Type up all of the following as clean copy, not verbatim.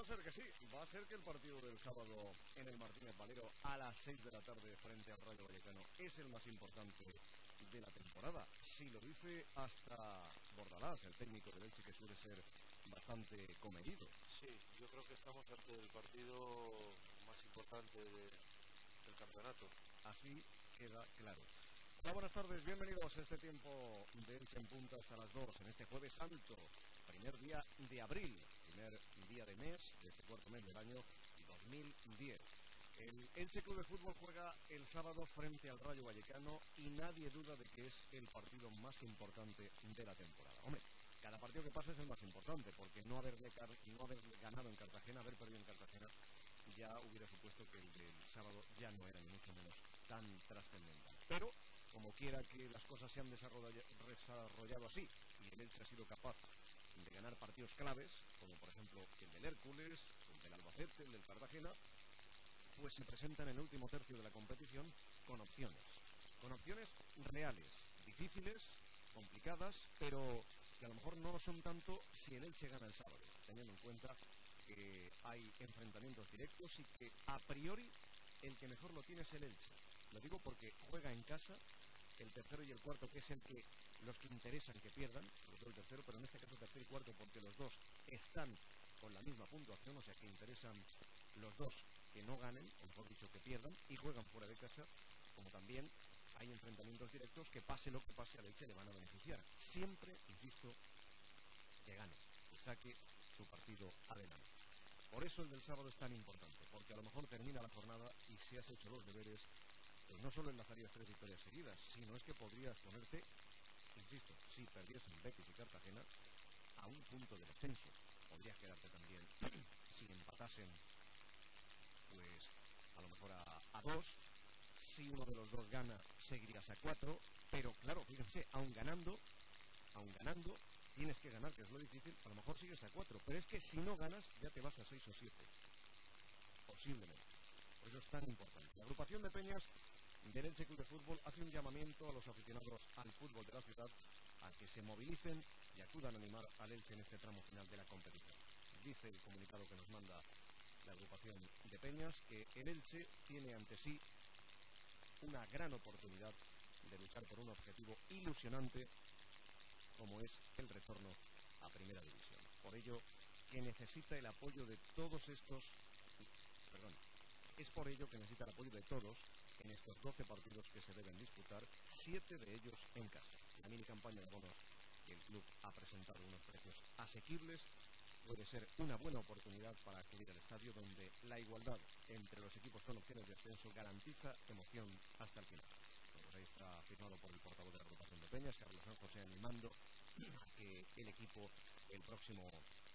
ser que sí, va a ser que el partido del sábado en el Martínez Valero a las 6 de la tarde frente al Rayo Vallecano es el más importante de la temporada. Si lo dice hasta Bordalás, el técnico del Elche, que suele ser bastante comedido. Sí, yo creo que estamos ante el partido más importante del campeonato. Así queda claro. Hola, buenas tardes, bienvenidos a este tiempo de Elche en punta hasta las 2, en este jueves santo, primer día de abril, primer día de mes, de este cuarto mes del año 2010. El Elche Club de Fútbol juega el sábado frente al Rayo Vallecano y nadie duda de que es el partido más importante de la temporada. Hombre, cada partido que pasa es el más importante, porque no haber ganado en Cartagena, haber perdido en Cartagena, ya hubiera supuesto que el del sábado ya no era ni mucho menos tan trascendental. Pero, como quiera que las cosas se han desarrollado así, y el Elche ha sido capaz de ganar partidos claves, como por ejemplo el del Hércules, el del Albacete, el del Cartagena, pues se presentan en el último tercio de la competición con opciones reales, difíciles, complicadas, pero que a lo mejor no lo son tanto si el Elche gana el sábado, teniendo en cuenta que hay enfrentamientos directos y que a priori el que mejor lo tiene es el Elche. Lo digo porque juega en casa el tercero y el cuarto, que es los que interesan que pierdan, sobre todo el tercero, pero en este caso tercero y cuarto porque los dos están con la misma puntuación, o sea que interesan los dos que no ganen, o mejor dicho que pierdan, y juegan fuera de casa, como también hay enfrentamientos directos que pase lo que pase al Elche le van a beneficiar. Siempre, insisto, que gane, que saque su partido adelante. Por eso el del sábado es tan importante, porque a lo mejor termina la jornada y si has hecho los deberes, pues no solo enlazarías 3 victorias seguidas, sino es que podrías ponerte, insisto, si perdiesen Betis y Cartagena, a un punto de descenso. Podrías quedarte también, si empatasen, pues a lo mejor a 2. Si uno de los dos gana, seguirías a 4. Pero claro, fíjense, aun ganando, tienes que ganar, que es lo difícil. A lo mejor sigues a 4, pero es que si no ganas, ya te vas a 6 o 7. Posiblemente. Por eso es tan importante. La agrupación de peñas del Elche Club de Fútbol hace un llamamiento a los aficionados al fútbol de la ciudad a que se movilicen y acudan a animar al Elche en este tramo final de la competición. Dice el comunicado que nos manda la agrupación de peñas que el Elche tiene ante sí una gran oportunidad de luchar por un objetivo ilusionante como es el retorno a Primera División. Por ello, que necesita el apoyo de todos estos... Es por ello que necesita el apoyo de todos en estos 12 partidos que se deben disputar, 7 de ellos en casa. La mini campaña de bonos que el club ha presentado unos precios asequibles puede ser una buena oportunidad para acudir al estadio, donde la igualdad entre los equipos con opciones de ascenso garantiza emoción hasta el final. Pues ahí está firmado por el portavoz de la agrupación de peñas, Carlos San José, animando a que el equipo el próximo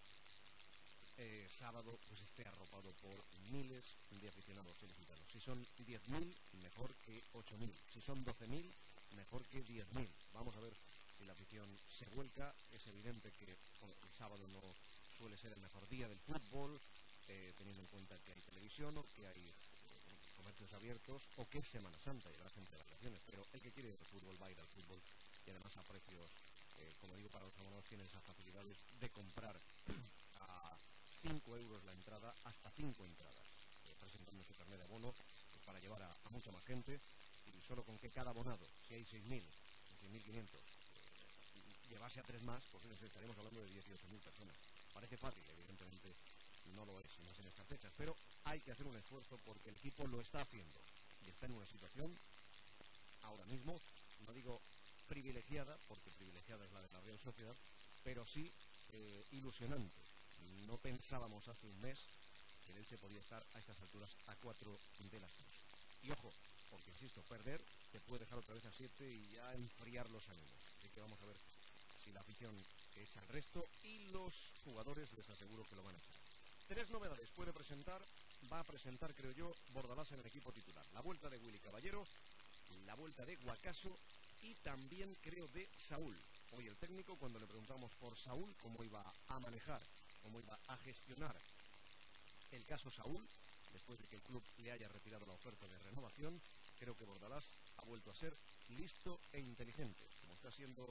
sábado pues esté arropado por miles de aficionados ilicitanos. Si son 10.000, mejor que 8.000. Si son 12.000, mejor que 10.000. Vamos a ver si la afición se vuelca. Es evidente que el sábado no suele ser el mejor día del fútbol, teniendo en cuenta que hay televisión o que hay comercios abiertos o que es Semana Santa y habrá gente de vacaciones, pero el que quiere ir al fútbol va a ir al fútbol, y además a precios, como digo, para los abonados tienen esas facilidades de comprar a 5 euros la entrada, hasta 5 entradas, presentando su carnet de abono para llevar a mucha más gente, y solo con que cada abonado, si hay 6.000 o 6.500, llevase a 3 más, pues estaríamos hablando de 18.000 personas. Parece fácil, evidentemente no lo es, no es en estas fechas, pero hay que hacer un esfuerzo porque el equipo lo está haciendo y está en una situación ahora mismo, no digo privilegiada, porque privilegiada es la de la Real Sociedad, pero sí ilusionante. No pensábamos hace un mes que el Elche podía estar a estas alturas a 4 del ascenso. Y ojo, porque insisto, perder te puede dejar otra vez a 7 y ya enfriar los ánimos. Así que vamos a ver si la afición echa el resto, y los jugadores les aseguro que lo van a echar. 3 novedades va a presentar, creo yo, Bordalás en el equipo titular. La vuelta de Willy Caballero, la vuelta de Guacaso y también, creo, de Saúl. Hoy el técnico, cuando le preguntamos por Saúl, cómo iba a manejar, cómo iba a gestionar el caso Saúl, después de que el club le haya retirado la oferta de renovación, creo que Bordalás ha vuelto a ser listo e inteligente, como está siendo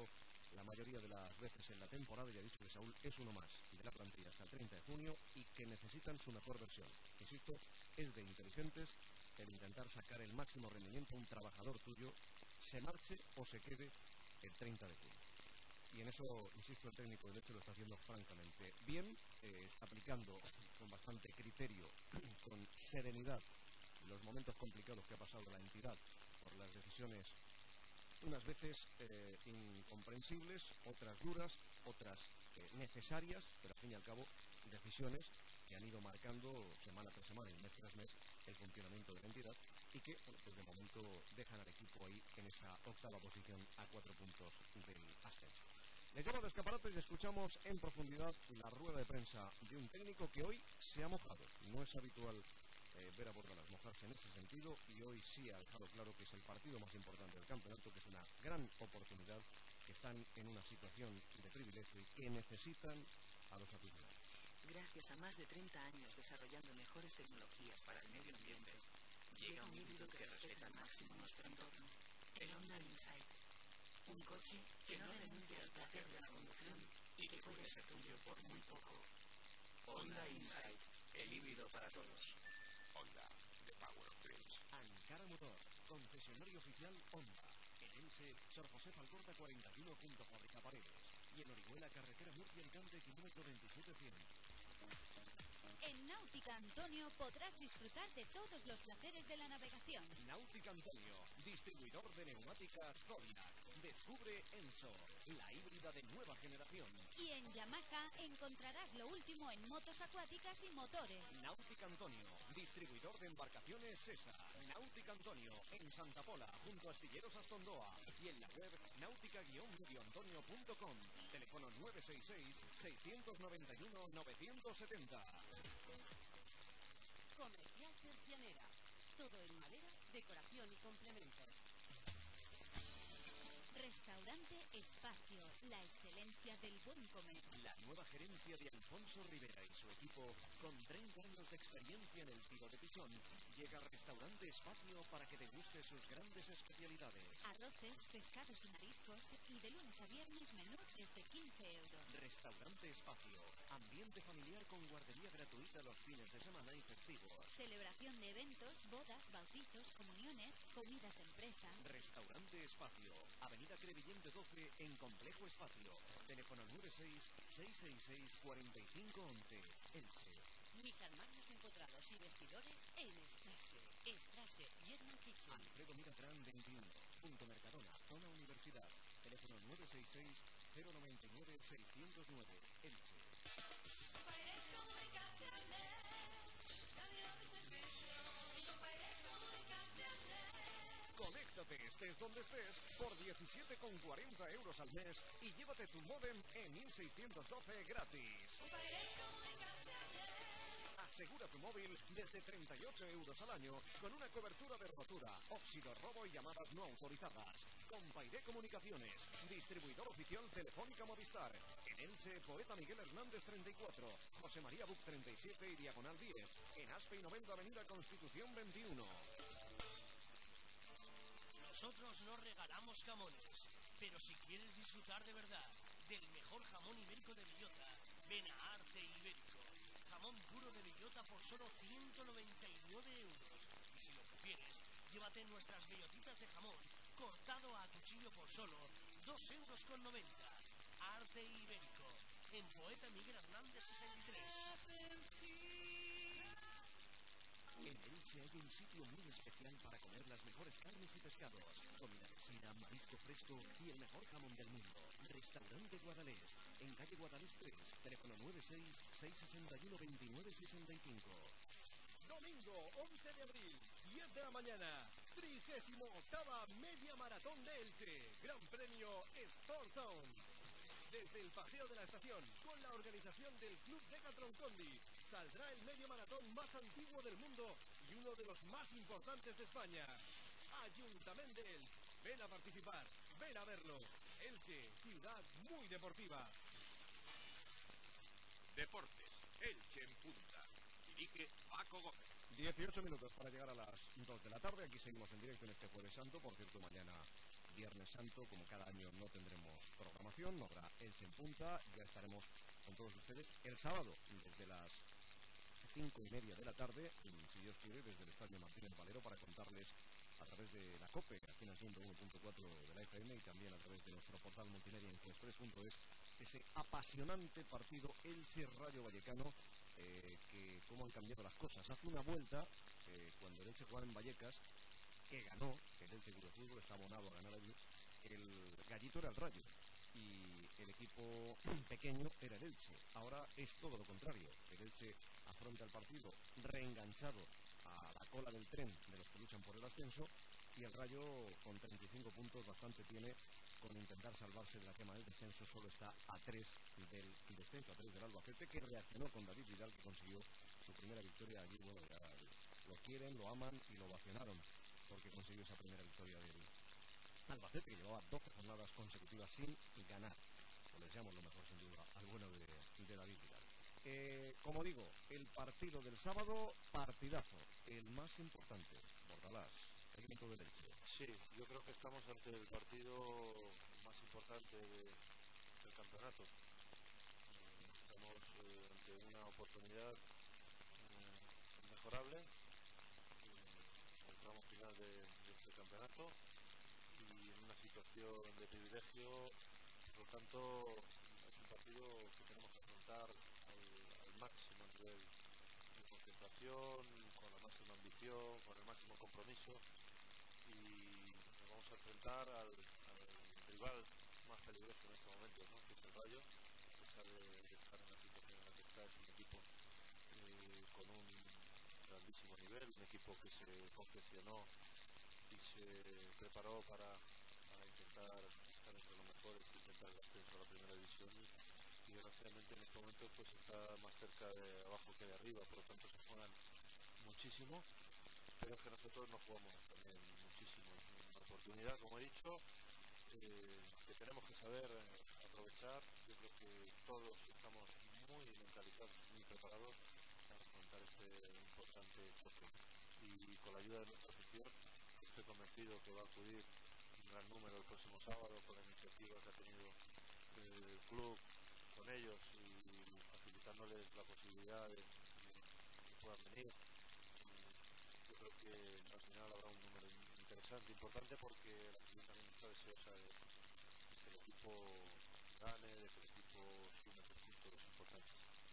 la mayoría de las veces en la temporada, y ha dicho que Saúl es uno más de la plantilla hasta el 30 de junio y que necesitan su mejor versión. Insisto, es de inteligentes el intentar sacar el máximo rendimiento a un trabajador tuyo, se marche o se quede el 30 de junio. Y en eso, insisto, el técnico del Elche lo está haciendo francamente bien, está aplicando con bastante criterio, con serenidad, los momentos complicados que ha pasado la entidad por las decisiones unas veces incomprensibles, otras duras, otras necesarias, pero al fin y al cabo decisiones que han ido marcando semana tras semana y mes tras mes el funcionamiento de la entidad y que, bueno, pues de momento dejan al equipo ahí en esa octava posición a 4 puntos del ascenso. Les llevo de escaparates y escuchamos en profundidad la rueda de prensa de un técnico que hoy se ha mojado. No es habitual ver a Bordalas mojarse en ese sentido y hoy sí ha dejado claro que es el partido más importante del campeonato, que es una gran oportunidad, que están en una situación de privilegio y que necesitan a los aficionados. Gracias a más de 30 años desarrollando mejores tecnologías para el medio ambiente, llega un híbrido que respeta al máximo nuestro entorno, el Honda Insight. Un coche que no renuncia al placer de la conducción y que puede ser tuyo por muy poco. Honda Insight, el híbrido para todos. Honda, the power of dreams. Ankara Motor, concesionario oficial Honda. En Elche, Sor José Falcorta 41 junto a Fábrica Paredes. Y en Orihuela, carretera Murcia-Alicante, kilómetro 27100. En Náutica Antonio podrás disfrutar de todos los placeres de la navegación. Náutica Antonio, distribuidor de neumáticas Zodiac. Descubre Ensor, la híbrida de nueva generación. Y en Yamaha encontrarás lo último en motos acuáticas y motores. Náutica Antonio, distribuidor de embarcaciones Sesa. Náutica Antonio, en Santa Pola, junto a Astilleros Astondoa. Y en la web náutica-medioantonio.com. Teléfono 966-691-970. Comercial Tercianera. Todo en madera, decoración y complementos. Restaurante Espacio, la excelencia del buen comer. La nueva gerencia de Alfonso Rivera y su equipo, con 30 años de experiencia en el tiro de pichón, llega a Restaurante Espacio para que deguste sus grandes especialidades. Arroces, pescados y mariscos, y de lunes a viernes menú desde 15 euros. Restaurante Espacio, ambiente familiar con guardería gratuita los fines de semana y festivos. Celebración de eventos, bodas, bautizos, comuniones, comidas de empresa. Restaurante Espacio, Avenida Crevillente 12 en Complejo Espacio. Teléfono 96-666-4511. Elche. Mis armarios empotrados y vestidores en Strasse. Strasse German Kitchen. Alfredo Miratrán 21. Punto Mercadona, zona Universidad. Teléfono 966-099-609. Elche. Conéctate, estés donde estés, por 17,40 euros al mes y llévate tu módem en 1612 gratis. Asegura tu móvil desde 38 euros al año con una cobertura de rotura, óxido, robo y llamadas no autorizadas. Compairé Comunicaciones, distribuidor oficial Telefónica Movistar. En Elche, Poeta Miguel Hernández 34, José María Buc 37 y Diagonal 10. En Aspe y 90 Avenida Constitución 21. Nosotros no regalamos jamones, pero si quieres disfrutar de verdad del mejor jamón ibérico de bellota, ven a Arte Ibérico. Jamón puro de bellota por solo 199 euros. Y si lo prefieres, llévate nuestras bellotitas de jamón cortado a cuchillo por solo 2,90 euros. Arte Ibérico, en Poeta Miguel Hernández 63. En Elche hay un sitio muy especial para comer las mejores carnes y pescados, comida casera, marisco fresco y el mejor jamón del mundo. Restaurante Guadalest, en calle Guadalest 3, teléfono 96-661-2965. Domingo 11 de abril, 10 de la mañana, 38ª Media Maratón de Elche, Gran Premio Sport Town. Desde el Paseo de la Estación, con la organización del Club Decathlon Condi, saldrá el medio maratón más antiguo del mundo y uno de los más importantes de España. Ayuntamiento de Elche, ven a participar, ven a verlo. Elche, ciudad muy deportiva. Deportes, Elche en punta. Dirige Paco Gómez. 18 minutos para llegar a las 2 de la tarde. Aquí seguimos en directo en este Jueves Santo. Por cierto, mañana Viernes Santo, como cada año no tendremos programación, no habrá Elche en Punta, ya estaremos con todos ustedes el sábado desde las 5:30 de la tarde, si Dios quiere, desde el Estadio Martínez Valero, para contarles a través de la COPE, aquí en el 101.4 de la FM, y también a través de nuestro portal multimedia infoexpress.es, ese apasionante partido Elche-Rayo Vallecano, que cómo han cambiado las cosas. Hace una vuelta, cuando el Elche jugaba en Vallecas, que ganó, el Elche Club de Fútbol está abonado a ganar allí, el gallito era el Rayo y el equipo pequeño era el Elche. Ahora es todo lo contrario, el Elche afronta el partido reenganchado a la cola del tren de los que luchan por el ascenso, y el Rayo con 35 puntos bastante tiene con intentar salvarse de la quema del descenso. Solo está a 3 del descenso, a 3 del Albacete, que reaccionó con David Vidal, que consiguió su primera victoria allí. Bueno, ya lo quieren, lo aman y lo ovacionaron porque consiguió esa primera victoria del Albacete, que llevaba 12 jornadas consecutivas sin ganar. Pues les llamo lo mejor sin duda al bueno de David Vidal. Como digo, el partido del sábado, partidazo, el más importante. Bordalás, técnico del Elche. Sí, yo creo que estamos ante el partido más importante del campeonato. Estamos ante una oportunidad mejorable en el tramo final de este campeonato y en una situación de privilegio. Por lo tanto, es un partido que tenemos que afrontar al máximo nivel de concentración, con la máxima ambición, con el máximo compromiso, y nos vamos a enfrentar al rival más peligroso en este momento, ¿no? Que es el Rayo. A pesar de estar en la situación en la que está, es un equipo con un grandísimo nivel, un equipo que se confeccionó y se preparó para intentar estar entre los mejores, intentar el ascenso a la primera división, y desgraciadamente en estos momentos pues está más cerca de abajo que de arriba. Por lo tanto se juegan muchísimo, pero es que nosotros nos jugamos también muchísimo. Es una oportunidad, como he dicho, que tenemos que saber aprovechar. Yo creo que todos estamos muy mentalizados, muy preparados para afrontar este importante choque, y con la ayuda de nuestra afición estoy convencido que va a acudir un gran número el próximo sábado, con la iniciativa que ha tenido el club con ellos y facilitándoles la posibilidad de que puedan venir. Yo creo que al final habrá un número interesante, importante, porque la afición también está deseosa de que el equipo gane, de que el equipo sume sus puntos importantes.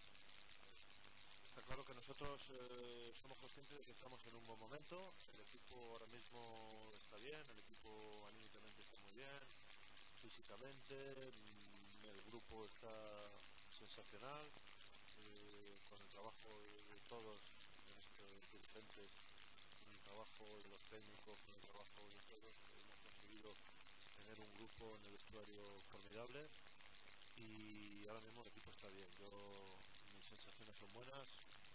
Está claro que nosotros somos conscientes de que estamos en un buen momento. El equipo ahora mismo está bien, el equipo anímicamente está muy bien, físicamente, el grupo está sensacional, con el trabajo de todos, de nuestros dirigentes, con el trabajo de los técnicos, con el trabajo de todos, hemos conseguido tener un grupo en el vestuario formidable, y ahora mismo el equipo está bien. Mis sensaciones son buenas,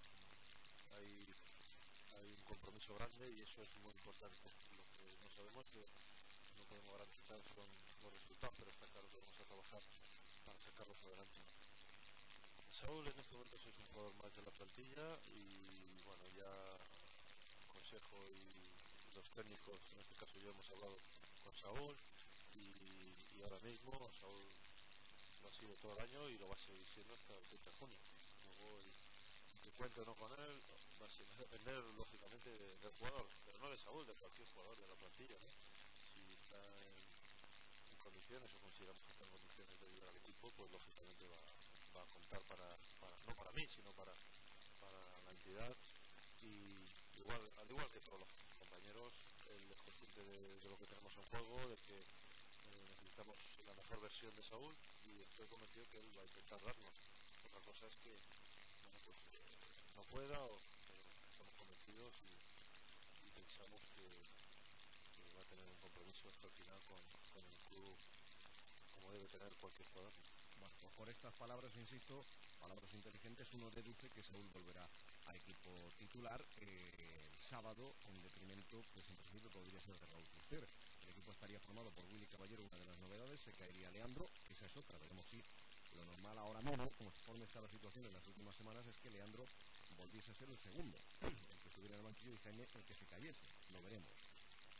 hay un compromiso grande y eso es muy importante. Lo que no sabemos, que no podemos garantizar, son los resultados, pero está claro que vamos a trabajar para sacarlos adelante. Saúl en este momento es un jugador más de la plantilla, y bueno, ya el consejo y los técnicos, en este caso yo, hemos hablado con Saúl, y ahora mismo Saúl lo ha sido todo el año y lo va a seguir siendo hasta el 30 de junio. Luego el que cuente o no con él va a depender lógicamente del jugador, pero no de Saúl, de cualquier jugador de la plantilla, ¿no? Si está en condiciones, o consideramos que está en condiciones de ayudar al equipo, pues lógicamente va a contar no para mí, sino para la entidad. Y al igual que todos los compañeros, él es consciente de lo que tenemos en juego, de que necesitamos la mejor versión de Saúl, y estoy convencido que él va a intentar darnos. Otra cosa es que no pueda, pero estamos convencidos y pensamos que va a tener un compromiso hasta el final con el club, como debe tener cualquier jugador. Bueno, pues por estas palabras, insisto, palabras inteligentes, uno deduce que Saúl volverá a equipo titular el sábado, en detrimento, pues en principio podría ser de Raúl Fuster. El equipo estaría formado por Willy Caballero, una de las novedades, se caería Leandro, esa es otra, veremos si lo normal ahora mismo, conforme está la situación en las últimas semanas, es que Leandro volviese a ser el segundo, el que estuviera en el banquillo, y Jaime el que se cayese, lo veremos.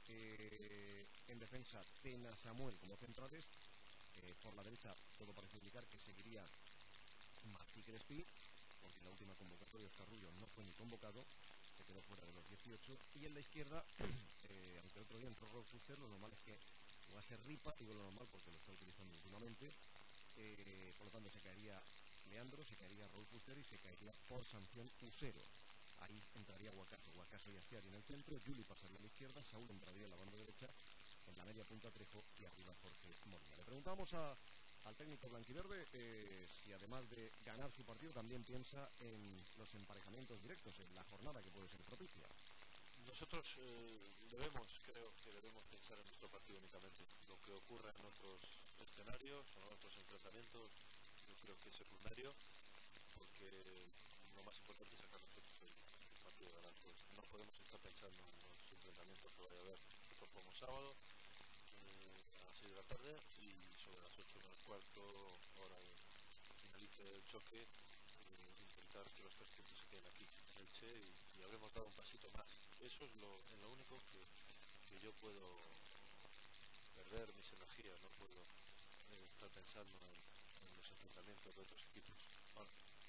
En defensa, Tena, Samuel como centrales. Por la derecha, todo parece indicar que seguiría Martí Crespi, porque en la última convocatoria Oscar Rubio no fue ni convocado, se quedó fuera de los 18. Y en la izquierda, aunque el otro día entró Rolf Fuster, lo normal es que va a ser Ripa, digo lo normal porque lo está utilizando últimamente. Por lo tanto, se caería Leandro, se caería Rolf Fuster y se caería por sanción Usero. Ahí entraría Guacaso y Asiari en el centro, Juli pasaría a la izquierda, Saúl entraría en la banda derecha, en la media punta Trejo y arriba Jorge Molina. Le preguntamos al técnico blanquiverde si además de ganar su partido también piensa en los emparejamientos directos, en la jornada que puede ser propicia. Nosotros creo que debemos pensar en nuestro partido únicamente. Lo que ocurra en otros escenarios o en otros enfrentamientos, yo creo que es secundario, porque lo más importante es sacar nosotros el partido adelante. No podemos estar pensando en los enfrentamientos que vaya a haber. Nosotros como sábado a las 6 de la tarde y sobre las 8 menos cuarto, hora de finalice el choque, intentar que los 3 puntos se queden aquí en Elche y habremos dado un pasito más. Eso es en lo único que yo puedo perder mis energías, no puedo estar pensando en los enfrentamientos de otros equipos. Bueno,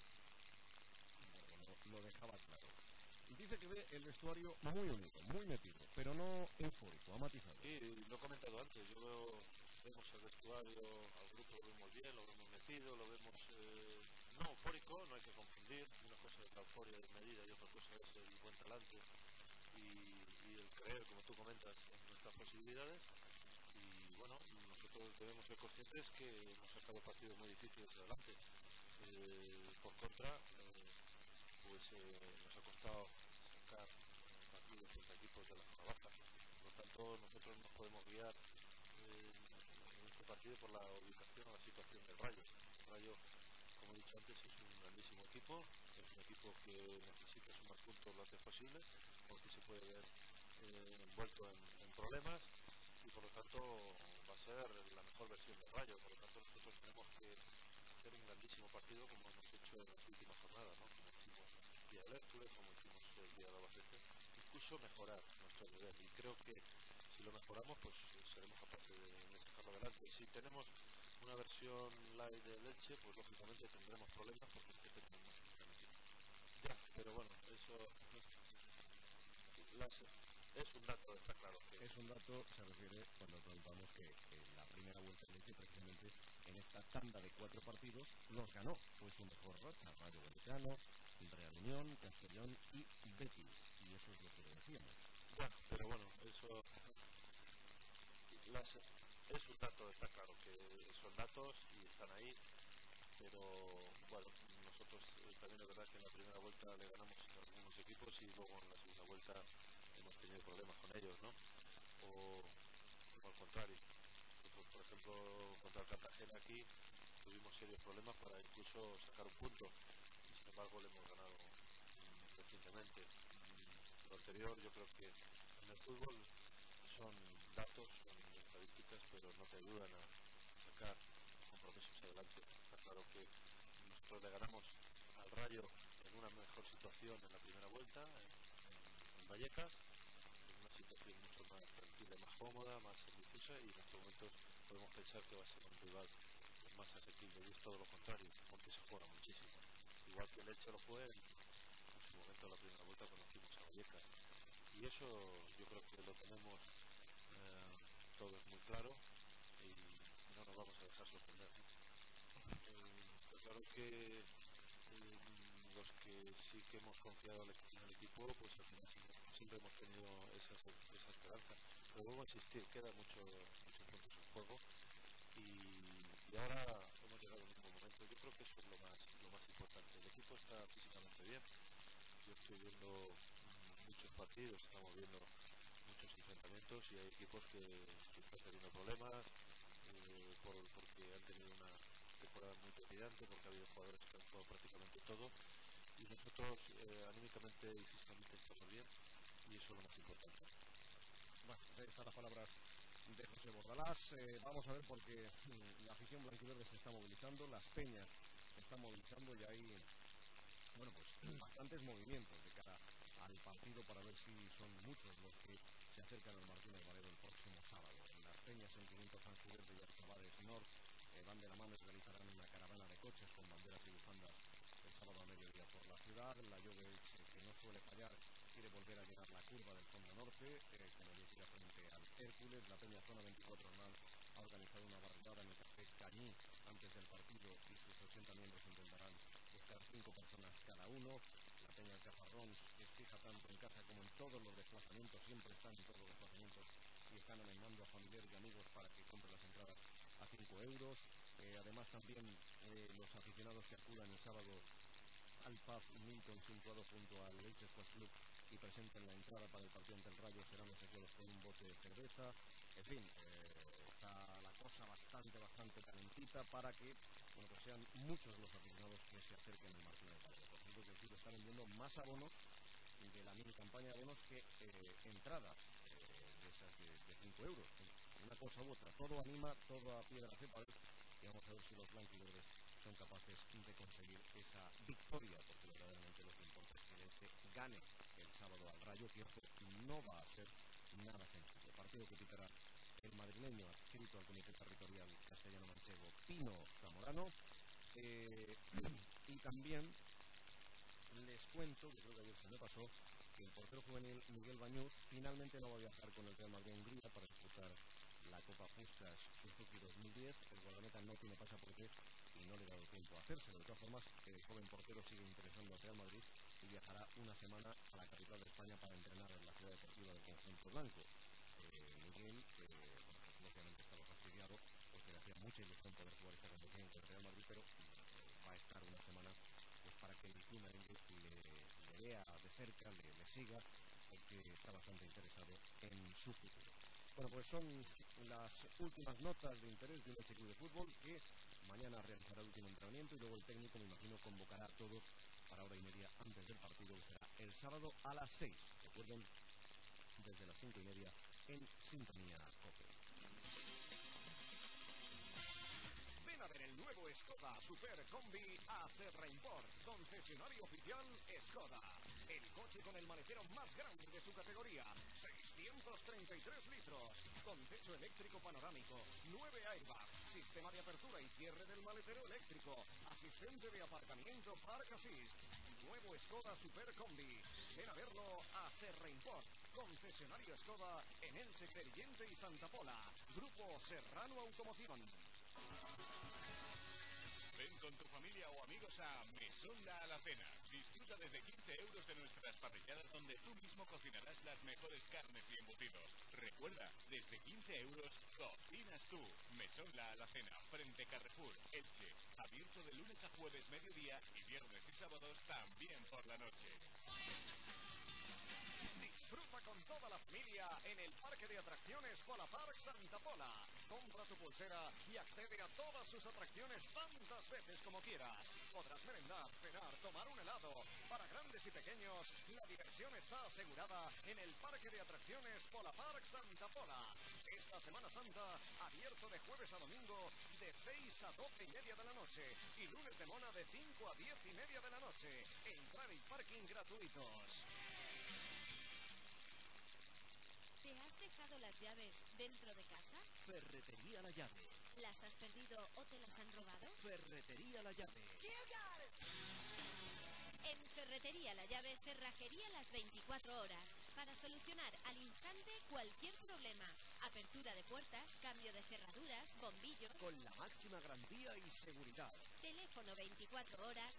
lo dejaba claro. Dice que ve el vestuario muy unido, muy metido, pero no eufórico, ha matizado. Sí, lo he comentado antes, vemos el vestuario, al grupo lo vemos bien, lo vemos metido, lo vemos no eufórico, no hay que confundir, una cosa es la euforia desmedida y otra cosa es el buen talante y el creer, como tú comentas, en nuestras posibilidades. Y bueno, nosotros debemos ser conscientes que hemos sacado partidos muy difíciles adelante. Por contra, pues nos ha costado sacar partidos contra equipos de la zona baja. Por lo tanto, nosotros nos podemos guiar en este partido por la ubicación o la situación del Rayo. El Rayo, como he dicho antes, es un grandísimo equipo, es un equipo que necesita sumar puntos lo antes posible, porque se puede ver envuelto en problemas y por lo tanto va a ser la mejor versión del Rayo. Por lo tanto, nosotros tenemos que hacer un grandísimo partido como hemos hecho en las últimas jornadas, ¿no? Como hicimos el día del Hércules, como hicimos el día de Albacete, incluso mejorar nuestro nivel, y creo que si lo mejoramos pues seremos capaces de sacarlo adelante. Si tenemos una versión light de Leche, pues lógicamente tendremos problemas porque es que tenemos más equipos. Ya, pero bueno, eso es un dato, está claro que es un dato, se refiere cuando preguntamos que la primera vuelta de Leche precisamente en esta tanda de 4 partidos los ganó, fue su mejor racha, Rayo Vallecano, Real Unión, Castellón y Betis, y eso es lo que decíamos. Ya, pero bueno, eso es un dato, está claro que son datos y están ahí, pero bueno, nosotros también es verdad que en la primera vuelta le ganamos a algunos equipos y luego en la segunda vuelta hemos tenido problemas con ellos, ¿no? O al contrario, nosotros por ejemplo contra el Cartagena aquí tuvimos serios problemas para incluso sacar un punto y sin embargo le hemos ganado recientemente. Lo anterior yo creo que en el fútbol son datos, son estadísticas, pero no te ayudan a sacar compromisos adelante. Está claro que nosotros le ganamos al Rayo en una mejor situación en la primera vuelta, en Vallecas, en una situación mucho más tranquila, más cómoda, más difusa, y en estos momentos podemos pensar que va a ser un rival más asequible, y es todo lo contrario, porque se juega muchísimo. Igual que el Elche lo fue en su momento de la primera vuelta cuando fuimos a Vallecas. Y eso yo creo que lo tenemos todos muy claro y no nos vamos a dejar sorprender, ¿no? Está claro que los que sí que hemos confiado en el equipo, pues al final siempre hemos tenido esa esperanza. Pero vuelvo a insistir, queda muchos puntos en juego y ahora hemos llegado en un buen momento. Yo creo que eso es lo más importante. El equipo está físicamente bien. Yo estoy viendo muchos partidos, estamos viendo muchos enfrentamientos y hay equipos que están teniendo problemas porque han tenido una temporada muy trepidante, porque ha habido jugadores que han jugado prácticamente todo, y nosotros anímicamente y físicamente estamos bien y eso es lo más importante. Bueno, pues ahí están las palabras de José Bordalás. Vamos a ver, porque la afición blanquiverde se está movilizando, las peñas se están movilizando y hay, bueno, pues bastantes movimientos de cara al partido para ver si son muchos los que se acercan al Martínez Valero el próximo sábado. Las Peñas, Sentimientos, San Juguete y Arcabades North van de la mano y realizarán una caravana de coches con banderas y bufandas el sábado a mediodía por la ciudad. La Llove, que no suele fallar, quiere volver a llenar la curva del Fondo Norte, como decía, frente al Hércules. La Peña Zona 24 ha organizado una barricada en el Café Cañí antes del partido y sus 80 miembros intentarán buscar 5 personas cada uno. La Peña Cafarrón es fija tanto en casa como en todos los desplazamientos, siempre están en todos los desplazamientos y están animando a familiares y amigos para que compren las entradas a 5 euros. Además también los aficionados que acudan el sábado al pub Milton, situado junto al Elche Sports Club, y presenten la entrada para el partido ante el Rayo, serán obsequiados con un bote de cerveza. En fin, está la cosa bastante calentita para que, bueno, pues sean muchos los aficionados que se acerquen al Martínez Valero. Por cierto, que el club está vendiendo más abonos de la mini campaña de abonos que entradas de esas de 5 euros. Una cosa u otra, todo anima, toda piedra cepa, y vamos a ver si los blanquiverdes son capaces de conseguir esa victoria, porque verdaderamente lo que importa es que el Elche gane el sábado al Rayo, que no va a ser nada sencillo. Partido que pitará el madrileño adscrito al Comité Territorial Castellano-Manchego, Pino Zamorano. Y también les cuento, que creo que ayer se me pasó, que el portero juvenil Miguel Bañuz finalmente no va a viajar con el Real Madrid a Hungría para disputar la Copa Puskás Suzuki 2010. El guardameta no tiene pasaporte y no le ha dado tiempo a hacérselo. De todas formas, el joven portero sigue interesando al Real Madrid y viajará una semana a la capital de España para entrenar en la ciudad deportiva del conjunto blanco. Miguel, lógicamente estaba fastidiado porque le hacía mucha ilusión poder jugar esta competición con el Real Madrid, pero va a estar una semana pues para que el club merengue le vea de cerca, le siga, porque está bastante interesado en su futuro. Bueno, pues son las últimas notas de interés del Elche Club de Fútbol, que mañana realizará el último entrenamiento y luego el técnico, me imagino, convocará a todos para hora y media antes del partido, que será el sábado a las 6. Recuerden, desde las 5:30 en Sintonía COPE. Ven a ver el nuevo Skoda Super Combi a Serra Import, concesionario oficial Skoda. El coche con el maletero más grande de su categoría, 633 litros, con techo eléctrico panorámico, 9 airbags, sistema de apertura y cierre del maletero eléctrico, asistente de aparcamiento Park Assist. Nuevo Skoda Super Combi. Ven a verlo a Serra Import, concesionario Skoda en Elche, Crevillente y Santa Pola. Grupo Serrano Automoción. Ven con tu familia o amigos a Mesón La Alacena. Disfruta desde 15 euros de nuestras parrilladas, donde tú mismo cocinarás las mejores carnes y embutidos. Recuerda, desde 15 euros cocinas tú. Mesón La Alacena, frente Carrefour, Elche. Abierto de lunes a jueves mediodía y viernes y sábados también por la noche. Disfruta con toda la familia en el parque de atracciones Polapark Santa Pola. Compra tu pulsera y accede a todas sus atracciones tantas veces como quieras. Podrás merendar, cenar, tomar un helado. Para grandes y pequeños, la diversión está asegurada en el parque de atracciones Polapark Santa Pola. Esta Semana Santa, abierto de jueves a domingo de 6 a 12:30 de la noche y lunes de mona de 5 a 10:30 de la noche. Entrada y parking gratuitos. ¿Te has dejado las llaves dentro de casa? Ferretería La Llave. ¿Las has perdido o te las han robado? Ferretería La Llave. En Ferretería La Llave, cerrajería las 24 horas para solucionar al instante cualquier problema. Apertura de puertas, cambio de cerraduras, bombillos. Con la máxima garantía y seguridad. Teléfono 24 horas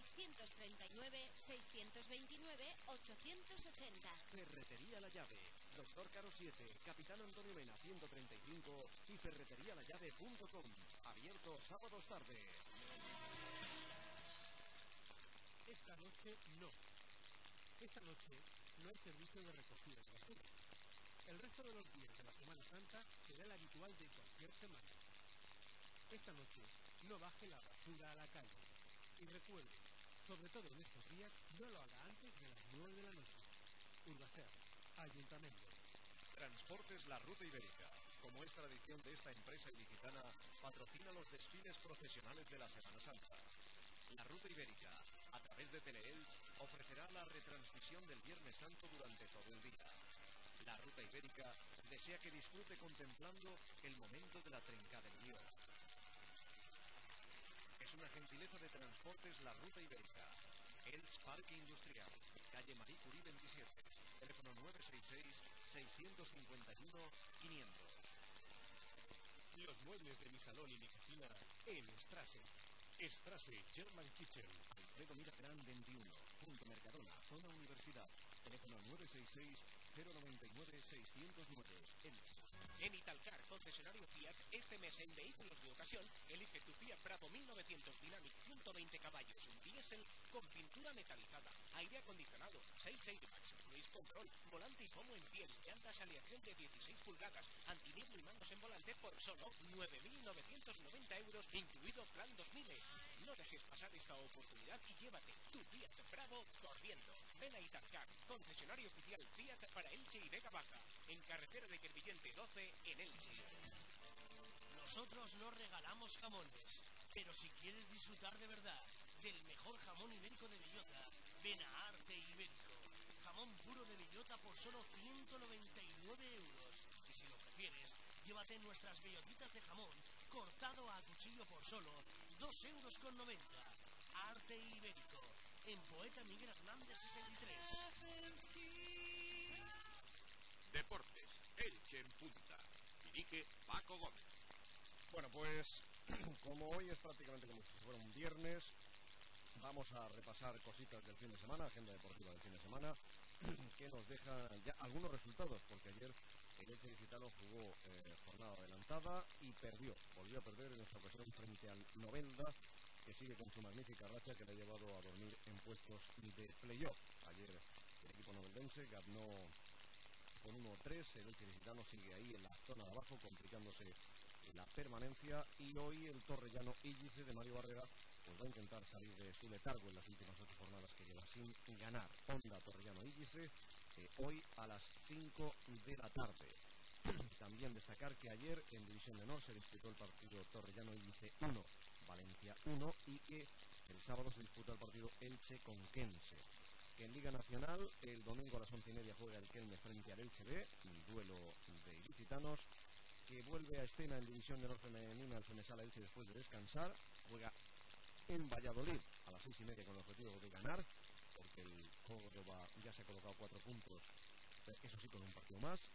639-629-880. Ferretería La Llave. Doctor Caro 7, Capitán Antonio Mena 135 y ferreterialallave.com. Abierto sábados tarde. Esta noche no. Esta noche no hay servicio de recogida de basura. El resto de los días de la Semana Santa será el habitual de cualquier semana. Esta noche no baje la basura a la calle. Y recuerde, sobre todo en estos días, no lo haga antes de las 9 de la noche. Urbacer, Ayuntamiento. Transportes La Ruta Ibérica. Como es tradición de esta empresa ilicitana, patrocina los desfiles profesionales de la Semana Santa. La Ruta Ibérica, a través de Teleelch, ofrecerá la retransmisión del Viernes Santo durante todo el día. La Ruta Ibérica desea que disfrute contemplando el momento de la Trenca del Guió. Es una gentileza de Transportes La Ruta Ibérica. Elche Parque Industrial, calle Marie Curie 27, teléfono 966-651-500. Los muebles de mi salón y mi cocina en Strasse. Strasse German Kitchen. Alfredo Milagran 21, punto Mercadona, zona Universidad, teléfono 966-099-609, Elche. En Italcar, concesionario Fiat, este mes en vehículos de ocasión, elige tu Fiat Bravo 1900 Dynamic 120 caballos, un diésel con pintura metalizada, aire acondicionado, 6 airbags, cruise control, volante y pomo en piel, llantas aleación de 16 pulgadas, antinieblo y mandos en volante por solo 9.990 euros, incluido plan 2000. No dejes pasar esta oportunidad y llévate tu Fiat Bravo corriendo. Ven a Italcar, concesionario oficial Fiat para Elche y Vega Baja, en carretera de Crevillente 12 en Elche. Nosotros no regalamos jamones, pero si quieres disfrutar de verdad del mejor jamón ibérico de bellota, ven a Arte Ibérico. Jamón puro de bellota por solo 199 euros. Y si lo prefieres, llévate nuestras bellotitas de jamón cortado a cuchillo por solo 2,90 euros. Arte Ibérico, en Poeta Miguel Hernández 63. Deportes, Elche en punta. Dirige Paco Gómez. Bueno, pues como hoy es prácticamente como si fuera un viernes, vamos a repasar cositas del fin de semana, agenda deportiva del fin de semana, que nos deja ya algunos resultados, porque ayer el Elche Licitano jugó jornada adelantada y volvió a perder en esta ocasión frente al Novelda, que sigue con su magnífica racha que le ha llevado a dormir en puestos de playoff. Ayer el equipo noveldense ganó con 1-3, el Elche Licitano sigue ahí en la zona de abajo, complicándose la permanencia, y hoy el torrellano Illice de Mario Barrera pues va a intentar salir de su letargo en las últimas 8 jornadas que lleva sin ganar. Onda Torrellano Illice, hoy a las 5 de la tarde. También destacar que ayer en División de Honor se disputó el partido Torrellano Illice 1, Valencia 1, y que el sábado se disputa el partido Elche con Kense. Que en Liga Nacional el domingo a las 11:30 juega el Kelme frente al Elche B, un duelo de ilicitanos, que vuelve a escena en División de Honor femenina el Fenesala Elche después de descansar. Juega en Valladolid a las 6:30 con el objetivo de ganar, porque el Córdoba ya se ha colocado 4 puntos, eso sí, con un partido más.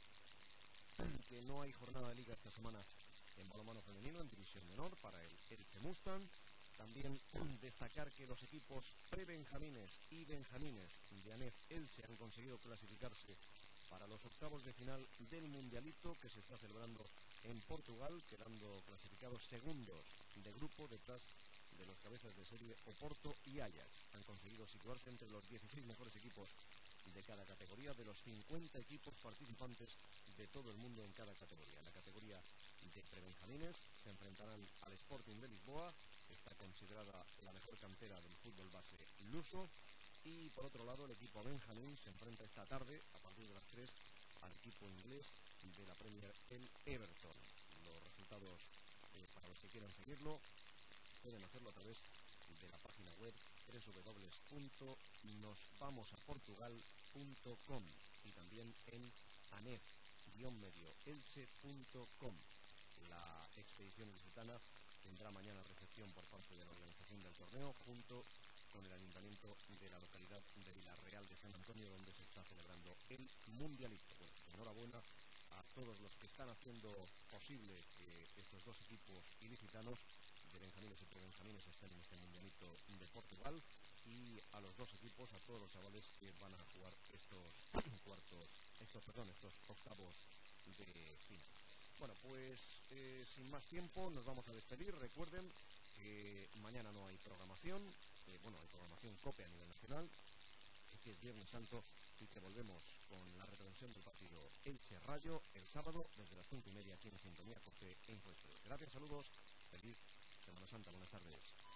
Que no hay jornada de liga esta semana en balonmano femenino en División de Honor para el Elche Mustang. También destacar que los equipos pre-benjamines y benjamines de ANEF Elche han conseguido clasificarse para los octavos de final del Mundialito, que se está celebrando en Portugal, quedando clasificados segundos de grupo detrás de los cabezas de serie Oporto y Ajax. Han conseguido situarse entre los 16 mejores equipos de cada categoría, de los 50 equipos participantes de todo el mundo en cada categoría. En la categoría de prebenjamines se enfrentarán al Sporting de Lisboa, que está considerada la mejor cantera del fútbol base luso, y por otro lado el equipo benjamín se enfrenta esta tarde a partir de las 3 al equipo inglés de la Premier, el Everton. Los resultados, para los que quieran seguirlo, pueden hacerlo a través de la página web www.nosvamosaportugal.com y también en anef-medioelche.com. La expedición ilicitana tendrá mañana recepción por parte de la organización del torneo, junto con el ayuntamiento de la localidad de Villarreal de San Antonio, donde se está celebrando el Mundialito. Bueno, enhorabuena a todos los que están haciendo posible que estos dos equipos ilicitanos de benjamines y prebenjamines estén en este Mundialito de Portugal, y a los dos equipos, a todos los chavales que van a jugar estos octavos de final. Bueno, pues sin más tiempo nos vamos a despedir. Recuerden que mañana no hay programación, hay programación COPE a nivel nacional, que es Viernes Santo, y que volvemos con la retransmisión del partido Elche Rayo el sábado desde las 5:30 aquí en Sintonía COPE e Info Express. Gracias, saludos, feliz Semana Santa, buenas tardes.